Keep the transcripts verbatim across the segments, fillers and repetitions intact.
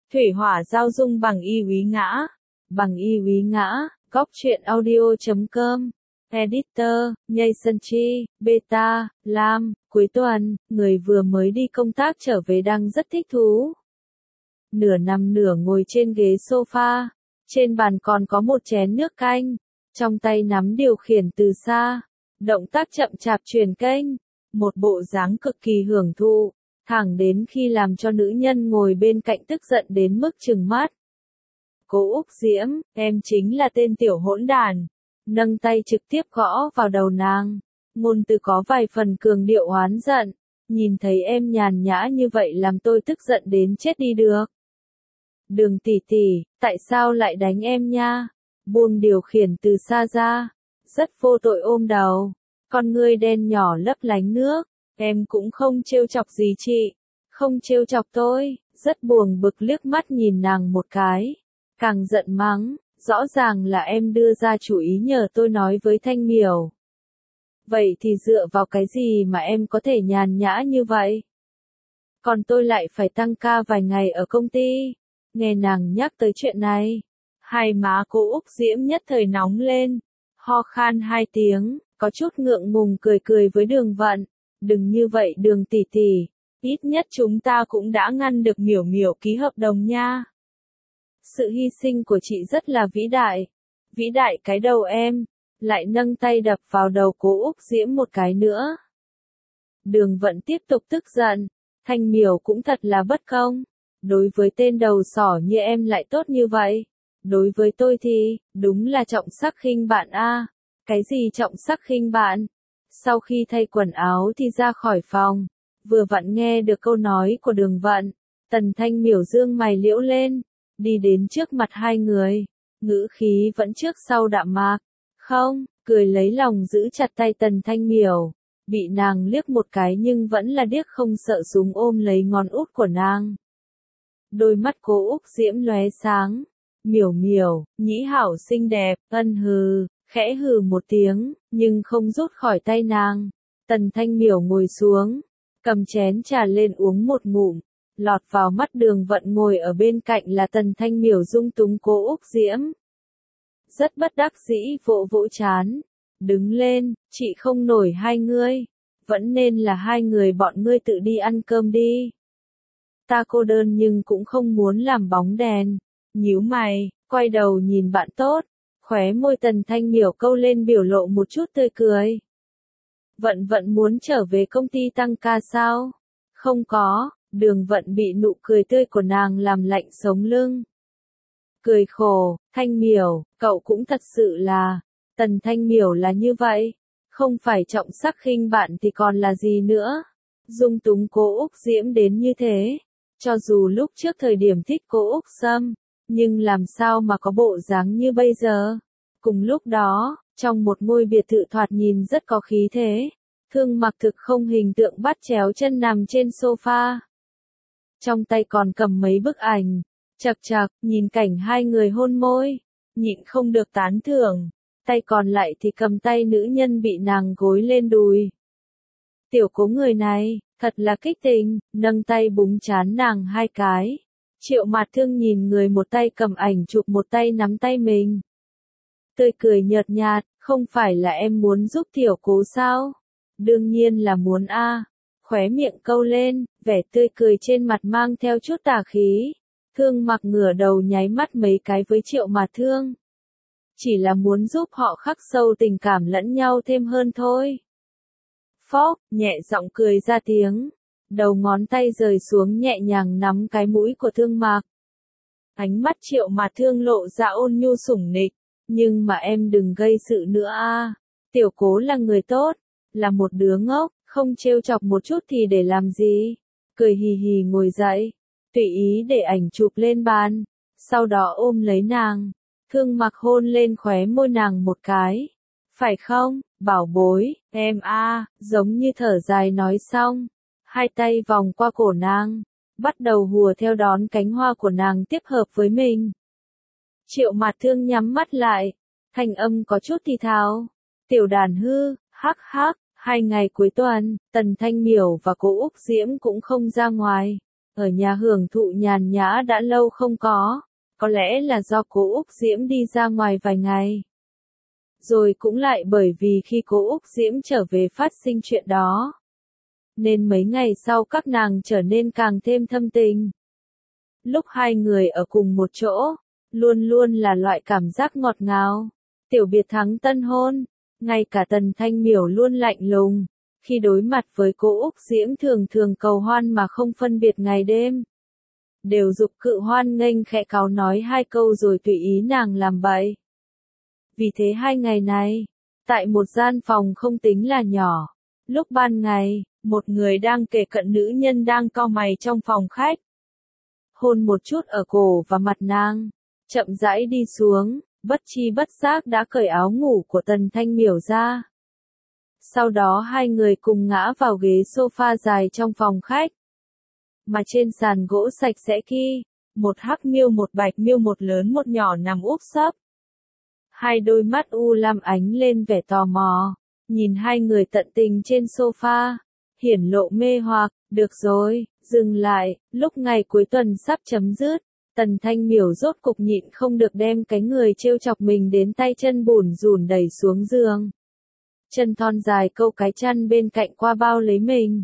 Thủy hỏa giao dung bằng y úy ngã. Bằng y úy ngã, góc truyện audio chấm com. Editor, Nhây Sân Chi, Beta, Lam, cuối tuần, người vừa mới đi công tác trở về đang rất thích thú. Nửa nằm nửa ngồi trên ghế sofa, trên bàn còn có một chén nước canh, trong tay nắm điều khiển từ xa, động tác chậm chạp truyền kênh, một bộ dáng cực kỳ hưởng thụ, thẳng đến khi làm cho nữ nhân ngồi bên cạnh tức giận đến mức trừng mắt. Cố Úc Diễm, em chính là tên tiểu hỗn đản. Nâng tay trực tiếp gõ vào đầu nàng, ngôn từ có vài phần cường điệu oán giận, nhìn thấy em nhàn nhã như vậy làm tôi tức giận đến chết đi được. Đường tỷ tỷ, tại sao lại đánh em nha? Buông điều khiển từ xa ra, rất vô tội ôm đầu, con ngươi đen nhỏ lấp lánh nước, em cũng không trêu chọc gì chị, không trêu chọc tôi, rất buồn bực liếc mắt nhìn nàng một cái, càng giận mắng. Rõ ràng là em đưa ra chủ ý nhờ tôi nói với Thanh Miểu. Vậy thì dựa vào cái gì mà em có thể nhàn nhã như vậy? Còn tôi lại phải tăng ca vài ngày ở công ty. Nghe nàng nhắc tới chuyện này, hai má cô Úc Diễm nhất thời nóng lên, ho khan hai tiếng, có chút ngượng ngùng cười cười với Đường Vận. Đừng như vậy Đường tỷ tỷ, ít nhất chúng ta cũng đã ngăn được Miểu Miểu ký hợp đồng nha. Sự hy sinh của chị rất là vĩ đại. Vĩ đại cái đầu em. Lại nâng tay đập vào đầu cố Úc Diễm một cái nữa. Đường Vận tiếp tục tức giận. Thanh Miểu cũng thật là bất công. Đối với tên đầu sỏ như em lại tốt như vậy. Đối với tôi thì, đúng là trọng sắc khinh bạn a. Cái gì trọng sắc khinh bạn? Sau khi thay quần áo thì ra khỏi phòng. Vừa vặn nghe được câu nói của Đường Vận. Tần Thanh Miểu dương mày liễu lên. Đi đến trước mặt hai người, ngữ khí vẫn trước sau đạm mạc, không, cười lấy lòng giữ chặt tay Tần Thanh Miểu, bị nàng liếc một cái nhưng vẫn là điếc không sợ súng ôm lấy ngón út của nàng. Đôi mắt cố Úc Diễm lóe sáng, Miểu Miểu, nhĩ hảo xinh đẹp, ân hừ, khẽ hừ một tiếng, nhưng không rút khỏi tay nàng. Tần Thanh Miểu ngồi xuống, cầm chén trà lên uống một ngụm. Lọt vào mắt Đường Vận ngồi ở bên cạnh là Tần Thanh Miểu dung túng cố Úc Diễm. Rất bất đắc dĩ vỗ vỗ chán. Đứng lên, chị không nổi hai ngươi. Vẫn nên là hai người bọn ngươi tự đi ăn cơm đi. Ta cô đơn nhưng cũng không muốn làm bóng đèn. Nhíu mày, quay đầu nhìn bạn tốt. Khóe môi Tần Thanh Miểu câu lên biểu lộ một chút tươi cười. Vận Vận muốn trở về công ty tăng ca sao? Không có. Đường Vận bị nụ cười tươi của nàng làm lạnh sống lưng. Cười khổ, Thanh Miểu, cậu cũng thật sự là, Tần Thanh Miểu là như vậy, không phải trọng sắc khinh bạn thì còn là gì nữa. Dung túng cố Úc Diễm đến như thế, cho dù lúc trước thời điểm thích cố Úc Sâm, nhưng làm sao mà có bộ dáng như bây giờ. Cùng lúc đó, trong một ngôi biệt thự thoạt nhìn rất có khí thế, Thương Mặc thực không hình tượng bắt chéo chân nằm trên sofa. Trong tay còn cầm mấy bức ảnh, chật chật, nhìn cảnh hai người hôn môi, nhịn không được tán thưởng, tay còn lại thì cầm tay nữ nhân bị nàng gối lên đùi. Tiểu Cố người này, thật là kích tình, nâng tay búng trán nàng hai cái. Triệu Mạt Thương nhìn người một tay cầm ảnh chụp một tay nắm tay mình. Tươi cười nhợt nhạt, không phải là em muốn giúp Tiểu Cố sao? Đương nhiên là muốn a. Khóe miệng câu lên, vẻ tươi cười trên mặt mang theo chút tà khí. Thương Mặc ngửa đầu nháy mắt mấy cái với Triệu Mạt Thương. Chỉ là muốn giúp họ khắc sâu tình cảm lẫn nhau thêm hơn thôi. Phốc, nhẹ giọng cười ra tiếng. Đầu ngón tay rời xuống nhẹ nhàng nắm cái mũi của Thương Mặc. Ánh mắt Triệu Mạt Thương lộ ra ôn nhu sủng nịch. Nhưng mà em đừng gây sự nữa a. Tiểu Cố là người tốt, là một đứa ngốc. Không trêu chọc một chút thì để làm gì? Cười hì hì ngồi dậy, tùy ý để ảnh chụp lên bàn, sau đó ôm lấy nàng. Thương Mặc hôn lên khóe môi nàng một cái. Phải không, bảo bối, em a, à, giống như thở dài nói xong. Hai tay vòng qua cổ nàng, bắt đầu hùa theo đón cánh hoa của nàng tiếp hợp với mình. Triệu Mạt Thương nhắm mắt lại, thanh âm có chút thì thào. Tiểu đàn hư, hắc hắc. Hai ngày cuối tuần, Tần Thanh Miểu và cố Úc Diễm cũng không ra ngoài. ở nhà hưởng thụ nhàn nhã đã lâu không có, có lẽ là do cô Úc Diễm đi ra ngoài vài ngày. Rồi cũng lại bởi vì khi cô Úc Diễm trở về phát sinh chuyện đó. Nên mấy ngày sau các nàng trở nên càng thêm thâm tình. Lúc hai người ở cùng một chỗ, luôn luôn là loại cảm giác ngọt ngào. Tiểu biệt thắng tân hôn, ngay cả Tần Thanh Miểu luôn lạnh lùng. Khi đối mặt với cô Úc Diễm thường thường cầu hoan mà không phân biệt ngày đêm. Đều giục cự hoan nghênh khẽ cáu nói hai câu rồi tùy ý nàng làm bậy. Vì thế hai ngày này, tại một gian phòng không tính là nhỏ, lúc ban ngày, một người đang kề cận nữ nhân đang cau mày trong phòng khách. Hôn một chút ở cổ và mặt nàng, chậm rãi đi xuống, bất chi bất giác đã cởi áo ngủ của Tần Thanh Miểu ra. Sau đó hai người cùng ngã vào ghế sofa dài trong phòng khách. Mà trên sàn gỗ sạch sẽ kia, một hắc miêu một bạch miêu một lớn một nhỏ nằm úp sấp. Hai đôi mắt u lam ánh lên vẻ tò mò, nhìn hai người tận tình trên sofa, hiển lộ mê hoặc. Được rồi, dừng lại, lúc ngày cuối tuần sắp chấm dứt, Tần Thanh Miểu rốt cục nhịn không được đem cái người trêu chọc mình đến tay chân bủn rủn đẩy xuống giường. Chân thon dài câu cái chăn bên cạnh qua bao lấy mình.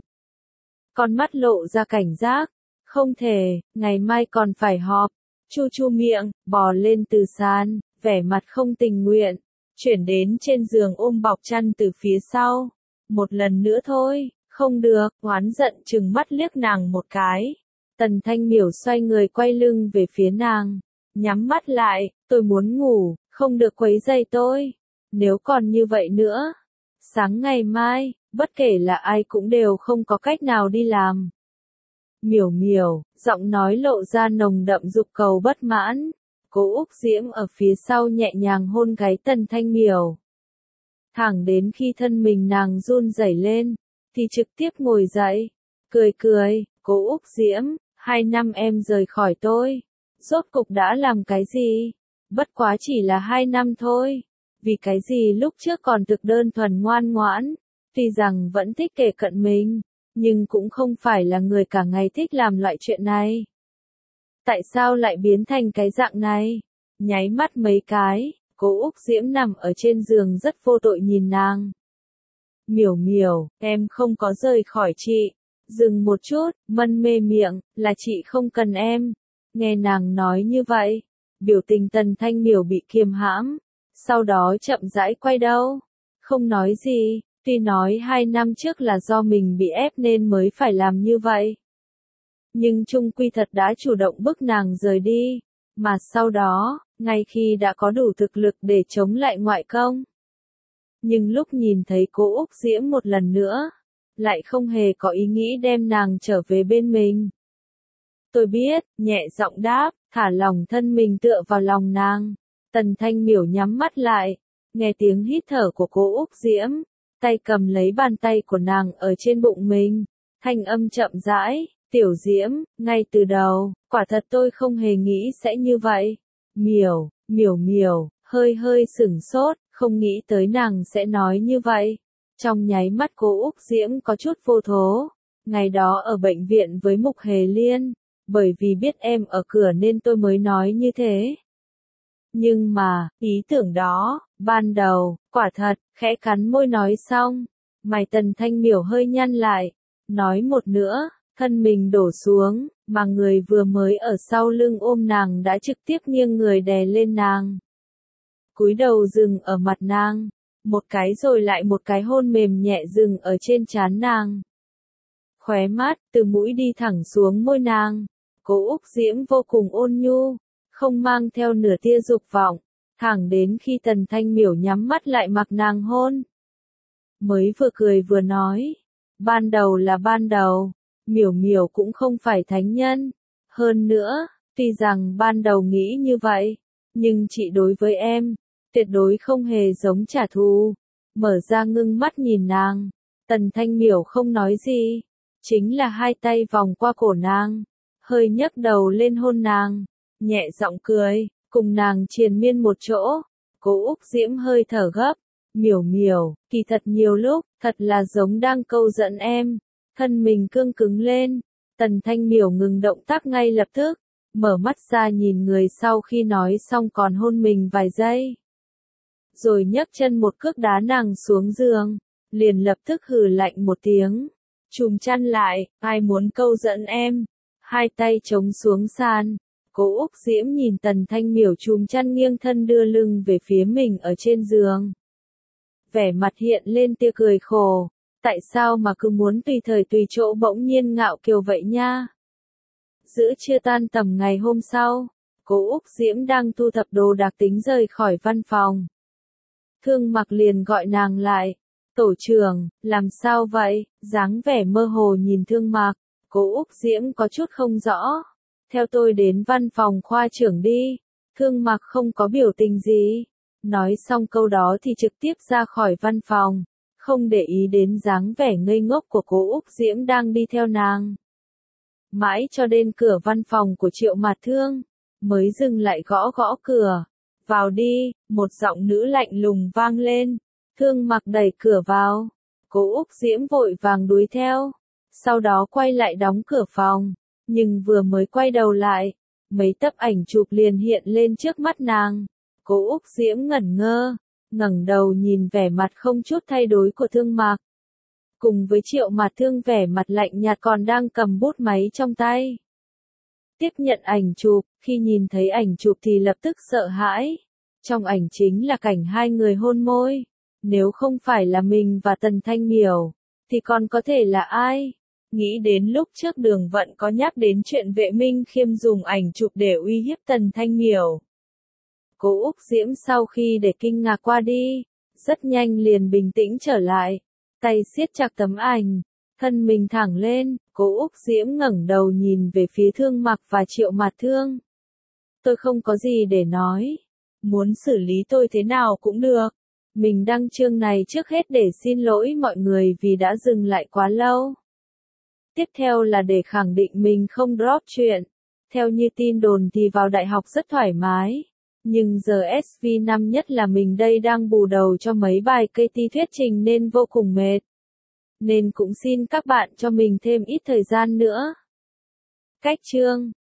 Con mắt lộ ra cảnh giác, không thể, ngày mai còn phải họp. Chu chu miệng, bò lên từ sàn, vẻ mặt không tình nguyện, chuyển đến trên giường ôm bọc chăn từ phía sau. Một lần nữa thôi, không được, oán giận trừng mắt liếc nàng một cái. Tần Thanh Miểu xoay người quay lưng về phía nàng, nhắm mắt lại, tôi muốn ngủ, không được quấy rầy tôi. Nếu còn như vậy nữa, sáng ngày mai, bất kể là ai cũng đều không có cách nào đi làm. Miểu miểu, giọng nói lộ ra nồng đậm dục cầu bất mãn. Cố Úc Diễm ở phía sau nhẹ nhàng hôn gáy Tần Thanh Miểu. Thẳng đến khi thân mình nàng run rẩy lên, thì trực tiếp ngồi dậy, cười cười, Cố Úc Diễm, hai năm em rời khỏi tôi, rốt cục đã làm cái gì? Bất quá chỉ là hai năm thôi, vì cái gì lúc trước còn thực đơn thuần ngoan ngoãn, tuy rằng vẫn thích kể cận mình, nhưng cũng không phải là người cả ngày thích làm loại chuyện này. Tại sao lại biến thành cái dạng này? Nháy mắt mấy cái, Cố Úc Diễm nằm ở trên giường rất vô tội nhìn nàng. Miểu miểu, em không có rời khỏi chị. Dừng một chút, mân mê miệng, là chị không cần em. Nghe nàng nói như vậy, biểu tình Tần Thanh Miểu bị kiềm hãm, sau đó chậm rãi quay đầu. Không nói gì, tuy nói hai năm trước là do mình bị ép nên mới phải làm như vậy. Nhưng chung quy thật đã chủ động bức nàng rời đi, mà sau đó, ngay khi đã có đủ thực lực để chống lại ngoại công. Nhưng lúc nhìn thấy cô Úc Diễm một lần nữa, lại không hề có ý nghĩ đem nàng trở về bên mình. Tôi biết, nhẹ giọng đáp, thả lòng thân mình tựa vào lòng nàng. Tần Thanh Miểu nhắm mắt lại, nghe tiếng hít thở của cô Úc Diễm, tay cầm lấy bàn tay của nàng ở trên bụng mình, thanh âm chậm rãi, Tiểu Diễm, ngay từ đầu, quả thật tôi không hề nghĩ sẽ như vậy. Miểu, miểu miểu, hơi hơi sửng sốt, không nghĩ tới nàng sẽ nói như vậy. Trong nháy mắt cô Úc Diễm có chút vô thố. Ngày đó ở bệnh viện với Mục Hề Liên, bởi vì biết em ở cửa nên tôi mới nói như thế. Nhưng mà, ý tưởng đó, ban đầu, quả thật, khẽ cắn môi nói xong, mày Tần Thanh Miểu hơi nhăn lại, nói một nữa, thân mình đổ xuống, mà người vừa mới ở sau lưng ôm nàng đã trực tiếp nghiêng người đè lên nàng. Cúi đầu dừng ở mặt nàng, một cái rồi lại một cái hôn mềm nhẹ dừng ở trên trán nàng. Khóe mắt, từ mũi đi thẳng xuống môi nàng, cô Úc Diễm vô cùng ôn nhu, không mang theo nửa tia dục vọng, thẳng đến khi Tần Thanh Miểu nhắm mắt lại mặc nàng hôn. Mới vừa cười vừa nói, ban đầu là ban đầu, Miểu Miểu cũng không phải thánh nhân. Hơn nữa, tuy rằng ban đầu nghĩ như vậy, nhưng chị đối với em, tuyệt đối không hề giống trả thù. Mở ra ngưng mắt nhìn nàng, Tần Thanh Miểu không nói gì, chính là hai tay vòng qua cổ nàng, hơi nhấc đầu lên hôn nàng, nhẹ giọng cười, cùng nàng triền miên một chỗ. Cô Úc Diễm hơi thở gấp, Miểu Miểu, kỳ thật nhiều lúc, thật là giống đang câu dẫn em. Thân mình cương cứng lên, Tần Thanh Miểu ngừng động tác ngay lập tức, mở mắt ra nhìn người sau khi nói xong còn hôn mình vài giây. Rồi nhấc chân một cước đá nàng xuống giường, liền lập tức hừ lạnh một tiếng. Chùm chăn lại, ai muốn câu dẫn em? Hai tay chống xuống sàn. Cố Úc Diễm nhìn Tần Thanh Miểu chùm chăn nghiêng thân đưa lưng về phía mình ở trên giường. Vẻ mặt hiện lên tia cười khổ. Tại sao mà cứ muốn tùy thời tùy chỗ bỗng nhiên ngạo kiều vậy nha? Giữa trưa tan tầm ngày hôm sau, Cố Úc Diễm đang thu thập đồ đạc tính rời khỏi văn phòng. Thương Mặc liền gọi nàng lại. Tổ trưởng, làm sao vậy? Dáng vẻ mơ hồ nhìn Thương Mặc, Cố Úc Diễm có chút không rõ. Theo tôi đến văn phòng khoa trưởng đi. Thương Mặc không có biểu tình gì. Nói xong câu đó thì trực tiếp ra khỏi văn phòng, không để ý đến dáng vẻ ngây ngốc của Cố Úc Diễm đang đi theo nàng. Mãi cho đến cửa văn phòng của Triệu Mạt Thương, mới dừng lại gõ gõ cửa. Vào đi, một giọng nữ lạnh lùng vang lên. Thương Mặc đẩy cửa vào. Cố Úc Diễm vội vàng đuổi theo. Sau đó quay lại đóng cửa phòng. Nhưng vừa mới quay đầu lại, mấy tấm ảnh chụp liền hiện lên trước mắt nàng. Cố Úc Diễm ngẩn ngơ, ngẩng đầu nhìn vẻ mặt không chút thay đổi của Thương Mặc. Cùng với Triệu Mạt Thương vẻ mặt lạnh nhạt còn đang cầm bút máy trong tay. Tiếp nhận ảnh chụp, khi nhìn thấy ảnh chụp thì lập tức sợ hãi. Trong ảnh chính là cảnh hai người hôn môi. Nếu không phải là mình và Tần Thanh Miểu, thì còn có thể là ai? Nghĩ đến lúc trước Đường Vận có nhắc đến chuyện Vệ Minh Khiêm dùng ảnh chụp để uy hiếp Tần Thanh Miểu. Cố Úc Diễm sau khi để kinh ngạc qua đi, rất nhanh liền bình tĩnh trở lại. Tay siết chặt tấm ảnh, thân mình thẳng lên, Cố Úc Diễm ngẩng đầu nhìn về phía Thương Mặc và Triệu Mạt Thương. Tôi không có gì để nói. Muốn xử lý tôi thế nào cũng được. Mình đăng chương này trước hết để xin lỗi mọi người vì đã dừng lại quá lâu. Tiếp theo là để khẳng định mình không drop chuyện. Theo như tin đồn thì vào đại học rất thoải mái. Nhưng giờ ét vê năm nhất là mình đây đang bù đầu cho mấy bài cây thi thuyết trình nên vô cùng mệt. Nên cũng xin các bạn cho mình thêm ít thời gian nữa. Cách chương